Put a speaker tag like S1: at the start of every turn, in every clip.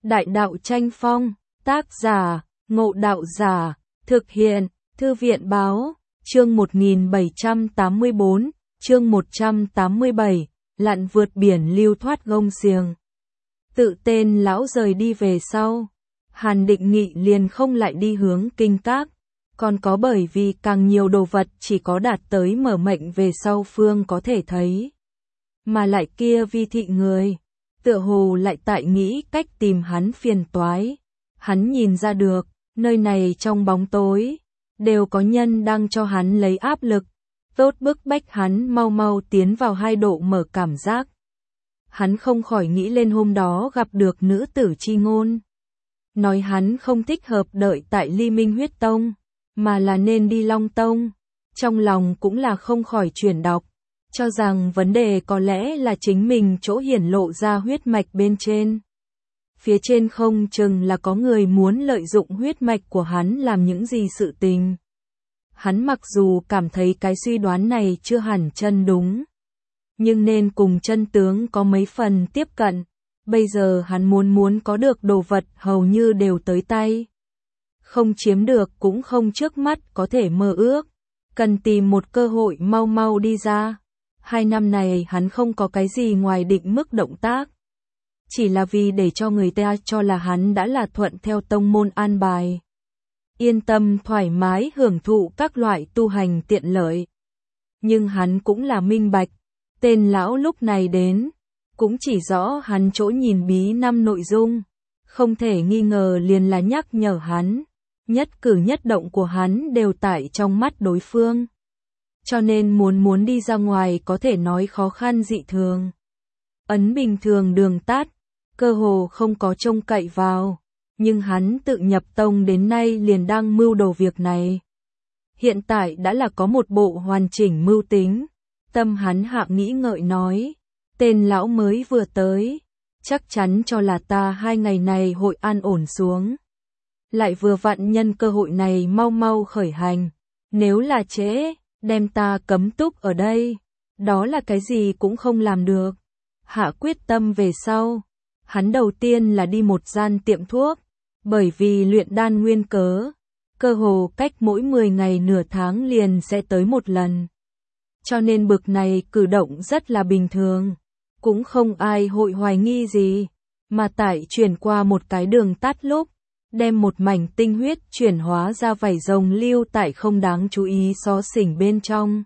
S1: Đại đạo tranh phong, tác giả, Ngộ Đạo Giả, thực hiện, Thư viện Báo, chương 1784, chương 187, lặn vượt biển lưu thoát gông xiềng. Tự tên lão rời đi về sau, Hàn Định Nghị liền không lại đi hướng Kinh Các, còn có bởi vì càng nhiều đồ vật chỉ có đạt tới mở mệnh về sau phương có thể thấy. Mà lại kia vi thị người, tựa hồ lại tại nghĩ cách tìm hắn phiền toái. Hắn nhìn ra được, nơi này trong bóng tối, đều có nhân đang cho hắn lấy áp lực, tốt bức bách hắn mau mau tiến vào hai độ mở cảm giác. Hắn không khỏi nghĩ lên hôm đó gặp được nữ tử chi ngôn. Nói hắn không thích hợp đợi tại Ly Minh Huyết Tông, mà là nên đi Long Tông. Trong lòng cũng là không khỏi chuyển đọc, cho rằng vấn đề có lẽ là chính mình chỗ hiển lộ ra huyết mạch bên trên. Phía trên không chừng là có người muốn lợi dụng huyết mạch của hắn làm những gì sự tình. Hắn mặc dù cảm thấy cái suy đoán này chưa hẳn chân đúng, nhưng nên cùng chân tướng có mấy phần tiếp cận. Bây giờ hắn muốn có được đồ vật hầu như đều tới tay. Không chiếm được cũng không trước mắt có thể mơ ước. Cần tìm một cơ hội mau mau đi ra. 2 năm này hắn không có cái gì ngoài định mức động tác. Chỉ là vì để cho người ta cho là hắn đã là thuận theo tông môn an bài. Yên tâm thoải mái hưởng thụ các loại tu hành tiện lợi. Nhưng hắn cũng là minh bạch. Tên lão lúc này đến, cũng chỉ rõ hắn chỗ nhìn bí năm nội dung. Không thể nghi ngờ liền là nhắc nhở hắn. Nhất cử nhất động của hắn đều tại trong mắt đối phương. Cho nên muốn đi ra ngoài có thể nói khó khăn dị thường. Ấn bình thường đường tắt, cơ hồ không có trông cậy vào. Nhưng hắn tự nhập tông đến nay liền đang mưu đồ việc này. Hiện tại đã là có một bộ hoàn chỉnh mưu tính. Tâm hắn hạ nghĩ ngợi nói. Tên lão mới vừa tới. Chắc chắn cho là ta 2 ngày này hội an ổn xuống. Lại vừa vặn nhân cơ hội này mau mau khởi hành. Nếu là trễ, đem ta cấm túc ở đây. Đó là cái gì cũng không làm được. Hạ quyết tâm về sau. Hắn đầu tiên là đi một gian tiệm thuốc. Bởi vì luyện đan nguyên cớ. Cơ hồ cách mỗi 10 ngày nửa tháng liền sẽ tới một lần. Cho nên bực này cử động rất là bình thường. Cũng không ai hội hoài nghi gì. Mà tại chuyển qua một cái đường tắt lúc. Đem một mảnh tinh huyết chuyển hóa ra vảy rồng lưu tại không đáng chú ý xó xỉnh bên trong.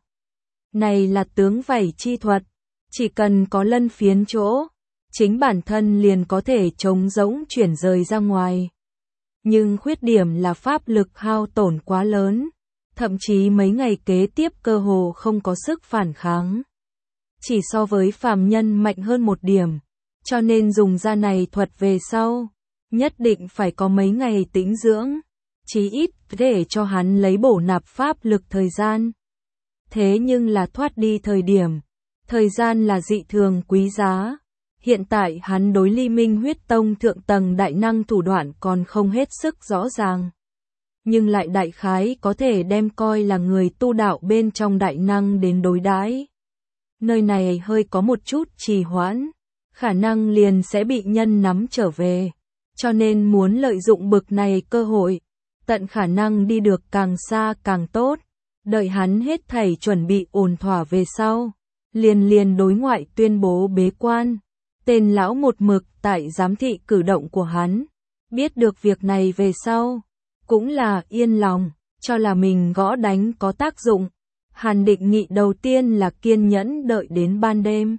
S1: Này là tướng vảy chi thuật. Chỉ cần có lân phiến chỗ. Chính bản thân liền có thể trống rỗng chuyển rời ra ngoài. Nhưng khuyết điểm là pháp lực hao tổn quá lớn. Thậm chí mấy ngày kế tiếp cơ hồ không có sức phản kháng. Chỉ so với phàm nhân mạnh hơn một điểm. Cho nên dùng ra này thuật về sau. Nhất định phải có mấy ngày tĩnh dưỡng. Chí ít để cho hắn lấy bổ nạp pháp lực thời gian. Thế nhưng là thoát đi thời điểm. Thời gian là dị thường quý giá. Hiện tại hắn đối Ly Minh Huyết Tông thượng tầng đại năng thủ đoạn còn không hết sức rõ ràng. Nhưng lại đại khái có thể đem coi là người tu đạo bên trong đại năng đến đối đãi. Nơi này hơi có một chút trì hoãn, khả năng liền sẽ bị nhân nắm trở về. Cho nên muốn lợi dụng bực này cơ hội, tận khả năng đi được càng xa càng tốt. Đợi hắn hết thảy chuẩn bị ổn thỏa về sau, liền đối ngoại tuyên bố bế quan. Tên lão một mực tại giám thị cử động của hắn, biết được việc này về sau, cũng là yên lòng, cho là mình gõ đánh có tác dụng. Hàn Định Nghị đầu tiên là kiên nhẫn đợi đến ban đêm.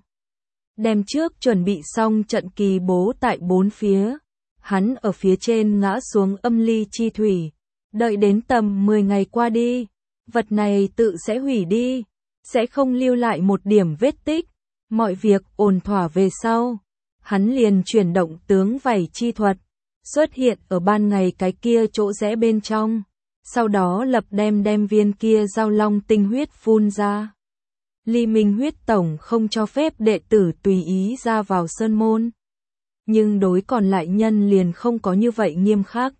S1: Đêm trước chuẩn bị xong trận kỳ bố tại 4 phía. Hắn ở phía trên ngã xuống âm ly chi thủy. Đợi đến tầm 10 ngày qua đi, vật này tự sẽ hủy đi, sẽ không lưu lại một điểm vết tích. Mọi việc ổn thỏa về sau, hắn liền chuyển động tướng vảy chi thuật, xuất hiện ở ban ngày cái kia chỗ rẽ bên trong, sau đó lập đem viên kia giao long tinh huyết phun ra. Ly Minh Huyết Tổng không cho phép đệ tử tùy ý ra vào sơn môn. Nhưng đối còn lại nhân liền không có như vậy nghiêm khắc.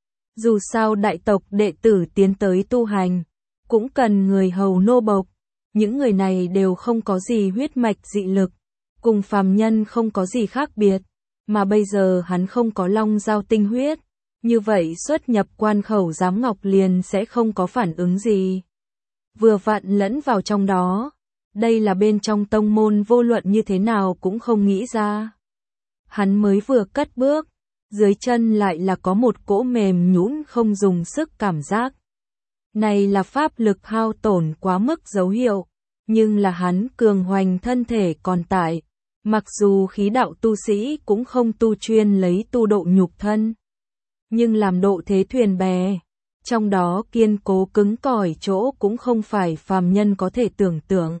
S1: Dù sao đại tộc đệ tử tiến tới tu hành, cũng cần người hầu nô bộc. Những người này đều không có gì huyết mạch dị lực, cùng phàm nhân không có gì khác biệt. mà bây giờ hắn không có long giao tinh huyết, như vậy xuất nhập quan khẩu giám ngọc liền sẽ không có phản ứng gì. Vừa vặn lẫn vào trong đó, đây là bên trong tông môn vô luận như thế nào cũng không nghĩ ra. Hắn mới vừa cất bước, dưới chân lại là có một cỗ mềm nhũn không dùng sức cảm giác. Này là pháp lực hao tổn quá mức dấu hiệu, nhưng là hắn cường hoành thân thể còn tại, mặc dù khí đạo tu sĩ cũng không tu chuyên lấy tu độ nhục thân, nhưng làm độ thế thuyền bè, trong đó kiên cố cứng cỏi chỗ cũng không phải phàm nhân có thể tưởng tượng.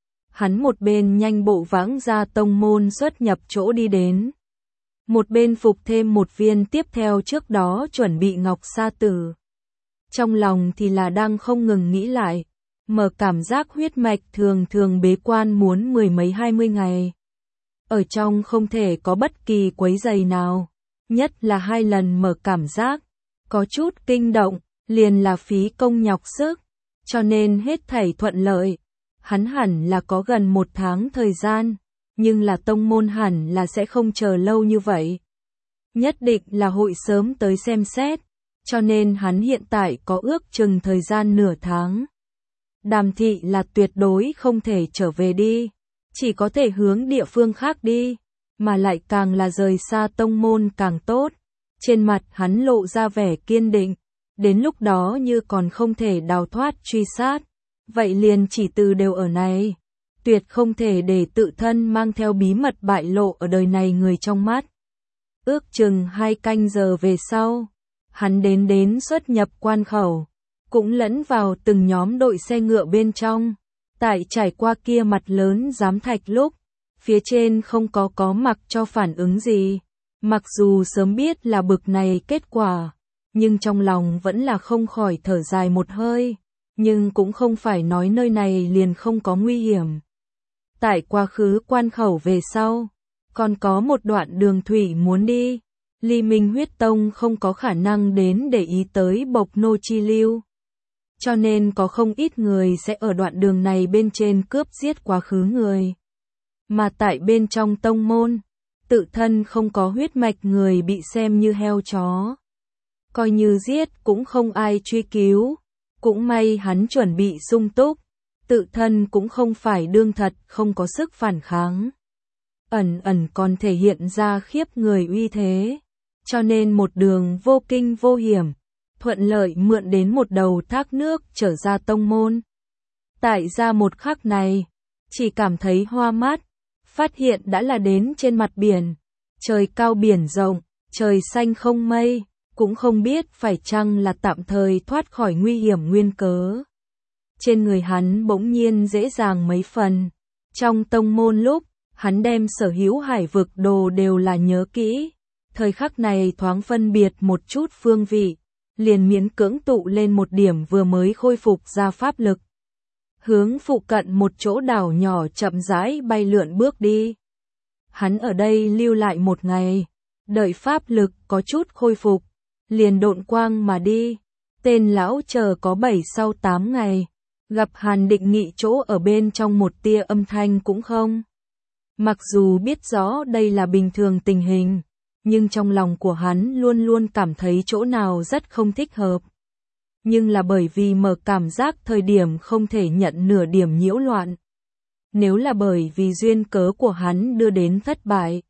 S1: Hắn một bên nhanh bộ vãng ra tông môn xuất nhập chỗ đi đến, một bên phục thêm một viên tiếp theo trước đó chuẩn bị ngọc sa tử. Trong lòng thì là đang không ngừng nghĩ lại, mở cảm giác huyết mạch thường thường bế quan muốn 10 mấy 20 ngày. Ở trong không thể có bất kỳ quấy rầy nào, nhất là 2 lần mở cảm giác, có chút kinh động, liền là phí công nhọc sức, cho nên hết thảy thuận lợi. Hắn hẳn là có gần 1 tháng thời gian, nhưng là tông môn hẳn là sẽ không chờ lâu như vậy. Nhất định là hội sớm tới xem xét, cho nên hắn hiện tại có ước chừng thời gian nửa tháng. Đàm thị là tuyệt đối không thể trở về đi, chỉ có thể hướng địa phương khác đi, mà lại càng là rời xa tông môn càng tốt. Trên mặt hắn lộ ra vẻ kiên định, đến lúc đó như còn không thể đào thoát truy sát, vậy liền chỉ từ đều ở này, tuyệt không thể để tự thân mang theo bí mật bại lộ ở đời này người trong mắt. Ước chừng 2 canh giờ về sau, hắn đến xuất nhập quan khẩu, cũng lẫn vào từng nhóm đội xe ngựa bên trong. Tại trải qua kia mặt lớn giám thạch lúc, phía trên không có mặc cho phản ứng gì. Mặc dù sớm biết là bực này kết quả, nhưng trong lòng vẫn là không khỏi thở dài một hơi, nhưng cũng không phải nói nơi này liền không có nguy hiểm. Tại quá khứ quan khẩu về sau, còn có một đoạn đường thủy muốn đi, Ly Minh huyết tông không có khả năng đến để ý tới bộc nô chi lưu. Cho nên có không ít người sẽ ở đoạn đường này bên trên cướp giết quá khứ người. Mà tại bên trong tông môn, tự thân không có huyết mạch người bị xem như heo chó. Coi như giết cũng không ai truy cứu, cũng may hắn chuẩn bị sung túc, tự thân cũng không phải đương thật không có sức phản kháng. Ẩn còn thể hiện ra khiếp người uy thế, cho nên một đường vô kinh vô hiểm, thuận lợi mượn đến một đầu thác nước trở ra tông môn. Tại ra một khắc này, chỉ cảm thấy hoa mắt, phát hiện đã là đến trên mặt biển, trời cao biển rộng, trời xanh không mây, cũng không biết phải chăng là tạm thời thoát khỏi nguy hiểm nguyên cớ. Trên người hắn bỗng nhiên dễ dàng mấy phần, trong tông môn lúc, hắn đem sở hữu hải vực đồ đều là nhớ kỹ, thời khắc này thoáng phân biệt một chút phương vị, liền miễn cưỡng tụ lên một điểm vừa mới khôi phục ra pháp lực. Hướng phụ cận một chỗ đảo nhỏ chậm rãi bay lượn bước đi. Hắn ở đây lưu lại 1 ngày, đợi pháp lực có chút khôi phục, liền độn quang mà đi. Tên lão chờ có 7 sau 8 ngày, gặp Hàn Định Nghị chỗ ở bên trong một tia âm thanh cũng không. Mặc dù biết rõ đây là bình thường tình hình, nhưng trong lòng của hắn luôn luôn cảm thấy chỗ nào rất không thích hợp. Nhưng là bởi vì mở cảm giác thời điểm không thể nhận nửa điểm nhiễu loạn. Nếu là bởi vì duyên cớ của hắn đưa đến thất bại,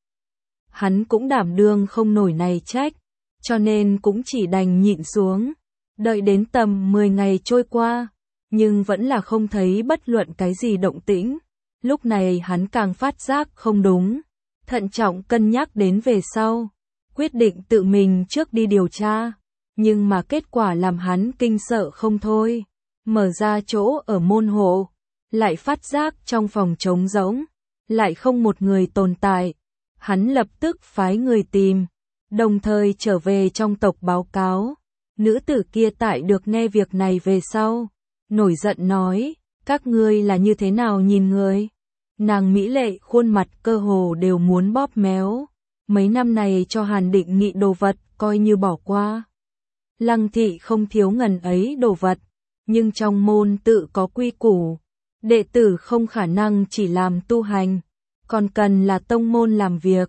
S1: hắn cũng đảm đương không nổi này trách, cho nên cũng chỉ đành nhịn xuống. Đợi đến tầm 10 ngày trôi qua, nhưng vẫn là không thấy bất luận cái gì động tĩnh. Lúc này hắn càng phát giác không đúng, thận trọng cân nhắc đến về sau, quyết định tự mình trước đi điều tra, nhưng mà kết quả làm hắn kinh sợ không thôi. Mở ra chỗ ở môn hộ, lại phát giác trong phòng trống rỗng, lại không một người tồn tại. Hắn lập tức phái người tìm, đồng thời trở về trong tộc báo cáo. Nữ tử kia tại được nghe việc này về sau, nổi giận nói, các ngươi là như thế nào nhìn người? Nàng mỹ lệ khuôn mặt cơ hồ đều muốn bóp méo. Mấy năm này cho Hàn Định Nghị đồ vật coi như bỏ qua. Lăng thị không thiếu ngần ấy đồ vật, nhưng trong môn tự có quy củ, đệ tử không khả năng chỉ làm tu hành, còn cần là tông môn làm việc.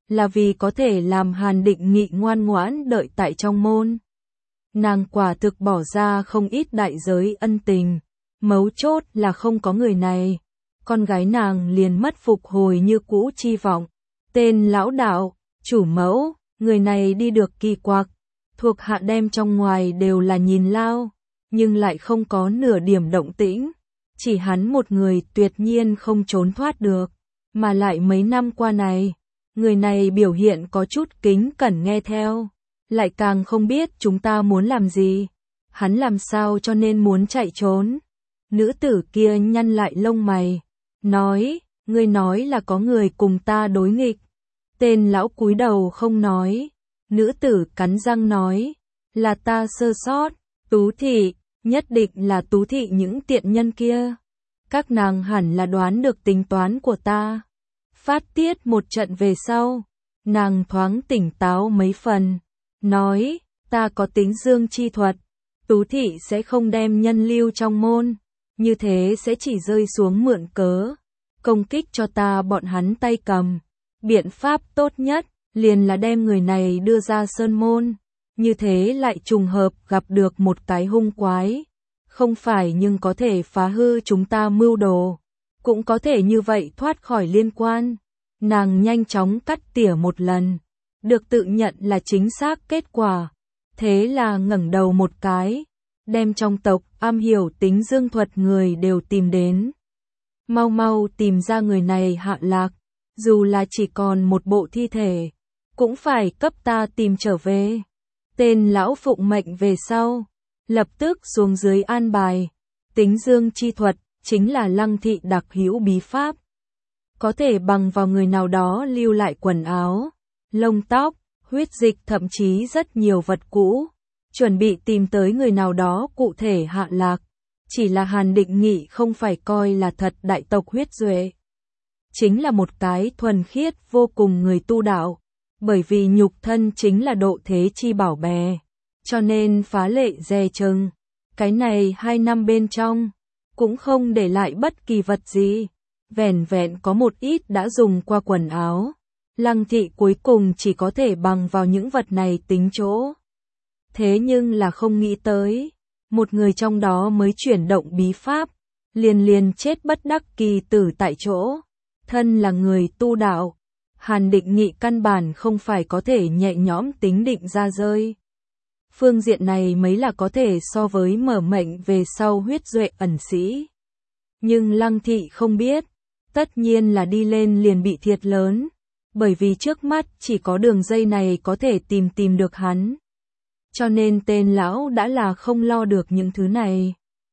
S1: là vì có thể làm Hàn Định Nghị ngoan ngoãn đợi tại trong môn. Nàng quả thực bỏ ra không ít đại giới ân tình, mấu chốt là không có người này, con gái nàng liền mất phục hồi như cũ chi vọng. Tên lão đạo, chủ mẫu, người này đi được kỳ quặc, thuộc hạ đem trong ngoài đều là nhìn lao, nhưng lại không có nửa điểm động tĩnh, chỉ hắn một người tuyệt nhiên không trốn thoát được, mà lại mấy năm qua này, người này biểu hiện có chút kính cẩn nghe theo, lại càng không biết chúng ta muốn làm gì, hắn làm sao cho nên muốn chạy trốn. Nữ tử kia nhăn lại lông mày, nói, ngươi nói là có người cùng ta đối nghịch. Tên lão cúi đầu không nói, nữ tử cắn răng nói, là ta sơ sót, Tú thị, nhất định là Tú thị những tiện nhân kia. Các nàng hẳn là đoán được tính toán của ta. Phát tiết một trận về sau, nàng thoáng tỉnh táo mấy phần, nói, ta có tính dương chi thuật, Tú thị sẽ không đem nhân lưu trong môn, như thế sẽ chỉ rơi xuống mượn cớ, công kích cho ta bọn hắn tay cầm. Biện pháp tốt nhất, liền là đem người này đưa ra sơn môn, như thế lại trùng hợp gặp được một cái hung quái, không phải nhưng có thể phá hư chúng ta mưu đồ, cũng có thể như vậy thoát khỏi liên quan. Nàng nhanh chóng cắt tỉa một lần, được tự nhận là chính xác kết quả, thế là ngẩng đầu một cái, đem trong tộc am hiểu tính dương thuật người đều tìm đến. Mau mau tìm ra người này hạ lạc, dù là chỉ còn một bộ thi thể, cũng phải cấp ta tìm trở về. Tên lão phụng mệnh về sau, lập tức xuống dưới an bài, tính dương chi thuật, chính là Lăng thị đặc hữu bí pháp. Có thể bằng vào người nào đó lưu lại quần áo, lông tóc, huyết dịch thậm chí rất nhiều vật cũ, chuẩn bị tìm tới người nào đó cụ thể hạ lạc. Chỉ là Hàn Định Nghị không phải coi là thật đại tộc huyết duệ. Chính là một cái thuần khiết vô cùng người tu đạo, bởi vì nhục thân chính là độ thế chi bảo bè, cho nên phá lệ dè chừng. Cái này 2 năm bên trong, cũng không để lại bất kỳ vật gì, vẻn vẹn có một ít đã dùng qua quần áo. Lăng thị cuối cùng chỉ có thể bằng vào những vật này tính chỗ. Thế nhưng là không nghĩ tới, một người trong đó mới chuyển động bí pháp, liền chết bất đắc kỳ tử tại chỗ. Thân là người tu đạo, Hàn Định Nghị căn bản không phải có thể nhẹ nhõm tính định ra rơi. Phương diện này mới là có thể so với mở mệnh về sau huyết duệ ẩn sĩ. Nhưng Lăng thị không biết, tất nhiên là đi lên liền bị thiệt lớn, bởi vì trước mắt chỉ có đường dây này có thể tìm được hắn. Cho nên tên lão đã là không lo được những thứ này.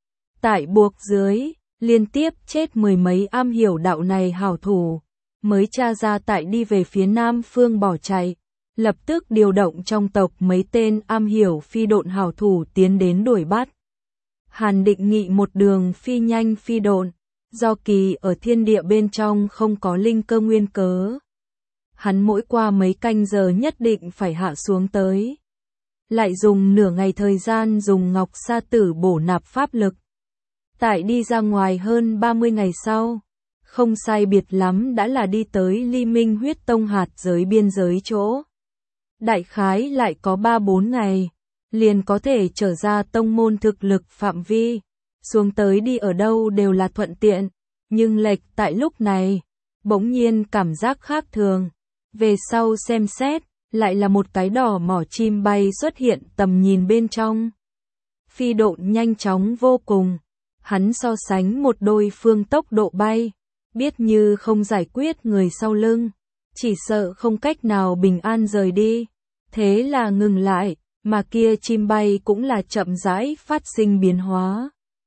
S1: Tại buộc dưới, liên tiếp chết mười mấy am hiểu đạo này hảo thủ, mới tra ra tại đi về phía nam phương bỏ chạy, lập tức điều động trong tộc mấy tên am hiểu phi độn hảo thủ tiến đến đuổi bắt. Hàn Định Nghị một đường phi nhanh phi độn, do kỳ ở thiên địa bên trong không có linh cơ nguyên cớ. Hắn mỗi qua mấy canh giờ nhất định phải hạ xuống tới. Lại dùng nửa ngày thời gian dùng ngọc sa tử bổ nạp pháp lực. Tại đi ra ngoài hơn 30 ngày sau, không sai biệt lắm đã là đi tới Ly Minh huyết tông hạt giới biên giới chỗ. Đại khái lại có 3-4 ngày, liền có thể trở ra tông môn thực lực phạm vi, xuống tới đi ở đâu đều là thuận tiện, nhưng lệch tại lúc này, bỗng nhiên cảm giác khác thường. Về sau xem xét, lại là một cái đỏ mỏ chim bay xuất hiện tầm nhìn bên trong. Phi độn nhanh chóng vô cùng, hắn so sánh một đôi phương tốc độ bay, biết như không giải quyết người sau lưng, chỉ sợ không cách nào bình an rời đi, thế là ngừng lại, mà kia chim bay cũng là chậm rãi phát sinh biến hóa.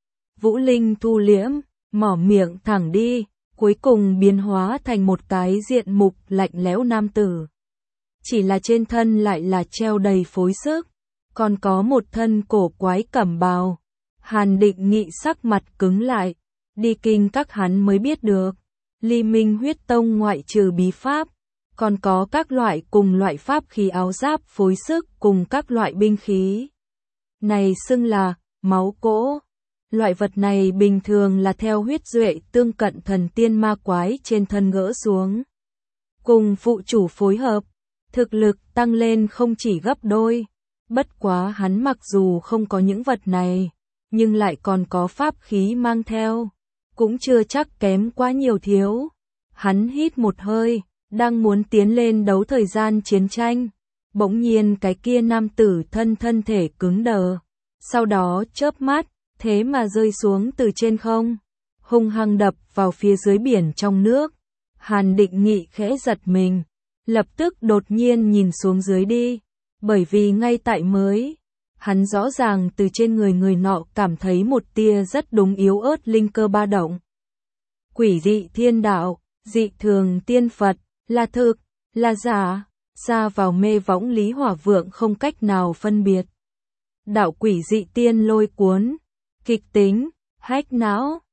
S1: Vũ Linh thu liễm, mỏ miệng thẳng đi, cuối cùng biến hóa thành một cái diện mục lạnh lẽo nam tử. Chỉ là trên thân lại là treo đầy phối sức, còn có một thân cổ quái cẩm bào. Hàn Định Nghị sắc mặt cứng lại, đi kinh các hắn mới biết được, Ly Minh huyết tông ngoại trừ bí pháp, còn có các loại cùng loại pháp khí áo giáp phối sức cùng các loại binh khí. Này xưng là máu cỗ. Loại vật này bình thường là theo huyết duệ tương cận thần tiên ma quái trên thân gỡ xuống. cùng phụ chủ phối hợp, thực lực tăng lên không chỉ gấp đôi. Bất quá hắn mặc dù không có những vật này, nhưng lại còn có pháp khí mang theo, cũng chưa chắc kém quá nhiều thiếu. Hắn hít một hơi, đang muốn tiến lên đấu thời gian chiến tranh. Bỗng nhiên cái kia nam tử thân thể cứng đờ, sau đó chớp mắt, thế mà rơi xuống từ trên không, hung hăng đập vào phía dưới biển trong nước. Hàn Định Nghị khẽ giật mình, lập tức đột nhiên nhìn xuống dưới đi, bởi vì ngay tại mới, hắn rõ ràng từ trên người nọ cảm thấy một tia rất đúng yếu ớt linh cơ ba động. Quỷ dị thiên đạo, dị thường tiên Phật, là thực, là giả, xa vào mê võng Lý Hỏa Vượng không cách nào phân biệt. Đạo quỷ dị tiên lôi cuốn, kịch tính, hách não,